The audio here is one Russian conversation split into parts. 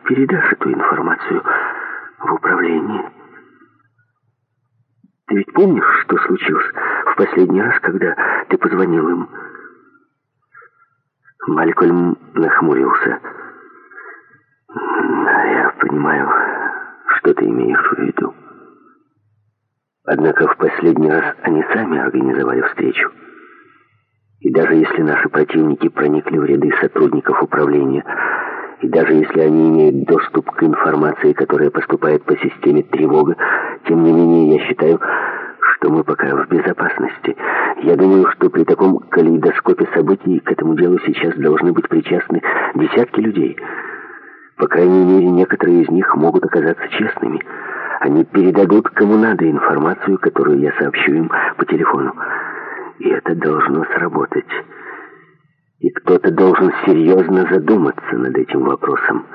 передашь эту информацию в управление. Ты ведь помнишь, что случилось в последний раз, когда ты позвонил им?» Малькольм нахмурился. «Да, я понимаю, что ты имеешь в виду. Однако в последний раз они сами организовали встречу. И даже если наши противники проникли в ряды сотрудников управления, и даже если они имеют доступ к информации, которая поступает по системе тревога, тем не менее я считаю, что мы пока в безопасности. Я думаю, что при таком калейдоскопе событий к этому делу сейчас должны быть причастны десятки людей. По крайней мере, некоторые из них могут оказаться честными. Они передадут кому надо информацию, которую я сообщу им по телефону. И это должно сработать. И кто-то должен серьезно задуматься над этим вопросом».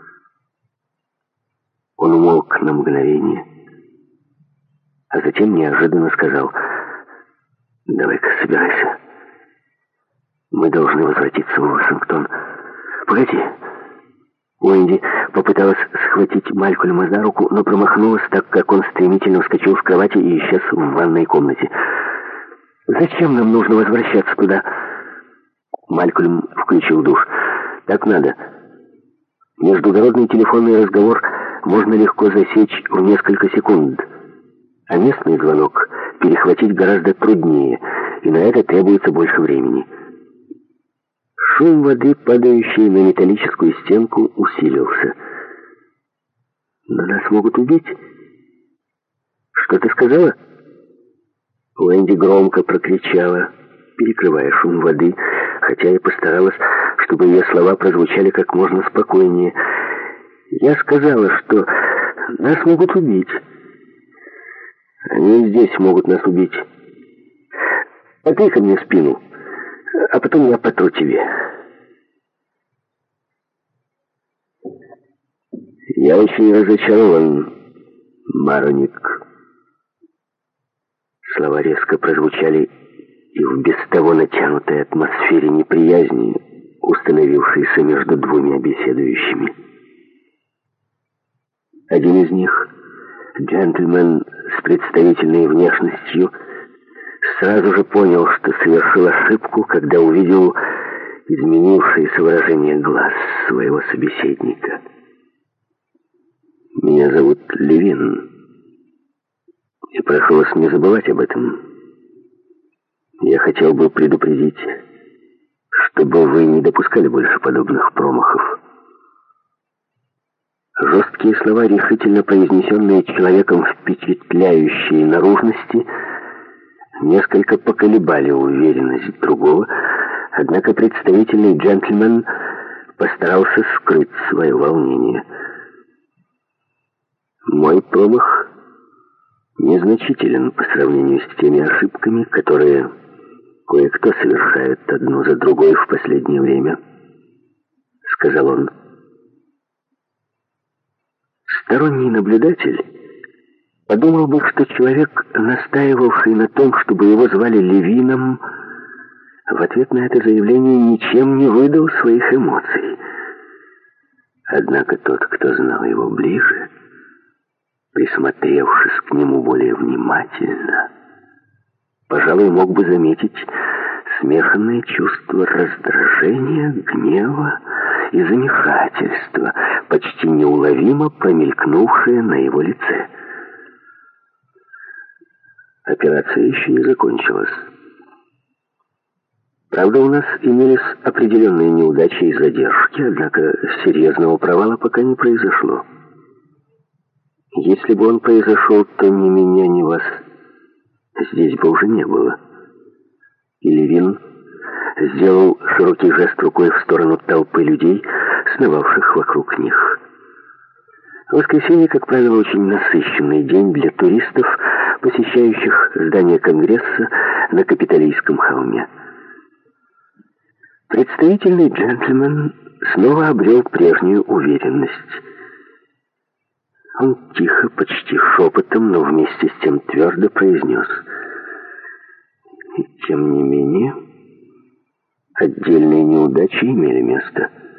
Он умолк на мгновение, а затем неожиданно сказал: «Давай-ка собирайся. Мы должны возвратиться в Вашингтон». «Погоди». Уэнди попыталась схватить Малькольма за руку, но промахнулась, так как он стремительно вскочил с кровати и исчез в ванной комнате. «Зачем нам нужно возвращаться туда?» Малькольм включил душ. «Так надо. Междугородный телефонный разговор можно легко засечь в несколько секунд, а местный звонок перехватить гораздо труднее, и на это требуется больше времени». Шум воды, падающей на металлическую стенку, усилился. «Но нас могут убить». «Что ты сказала?» Уэнди громко прокричала, перекрывая шум воды, хотя и постаралась, чтобы ее слова прозвучали как можно спокойнее. «Я сказала, что нас могут убить». «Они здесь могут нас убить. Потыкай мне спину, а потом я потру тебе». «Я очень разочарован, Мароник». Слова резко прозвучали и в без того натянутой атмосфере неприязни, установившейся между двумя беседующими. Один из них, джентльмен с представительной внешностью, сразу же понял, что совершил ошибку, когда увидел изменившееся выражение глаз своего собеседника. «Меня зовут Левин, и прошу вас не забывать об этом. Я хотел бы предупредить, чтобы вы не допускали больше подобных промахов». Жесткие слова, решительно произнесенные человеком впечатляющей наружности, несколько поколебали уверенность другого, однако представительный джентльмен постарался скрыть свое волнение. «Мой промах незначителен по сравнению с теми ошибками, которые кое-кто совершает одну за другой в последнее время», — сказал он. Сторонний наблюдатель подумал бы, что человек, настаивавший на том, чтобы его звали Левином, в ответ на это заявление ничем не выдал своих эмоций. Однако тот, кто знал его ближе, присмотревшись к нему более внимательно, пожалуй, мог бы заметить смешанные чувства раздражения, гнева и замешательства, почти неуловимо промелькнувшие на его лице. Операция еще не закончилась. Правда, у нас имелись определенные неудачи и задержки, однако серьезного провала пока не произошло. Если бы он произошел, то ни меня, ни вас здесь бы уже не было. И Левин сделал широкий жест рукой в сторону толпы людей, сновавших вокруг них. Воскресенье, как правило, очень насыщенный день для туристов, посещающих здание Конгресса на Капитолийском холме. Представительный джентльмен снова обрел прежнюю уверенность. Он тихо, почти шепотом, но вместе с тем твердо произнес: «И тем не менее, отдельные неудачи имели место».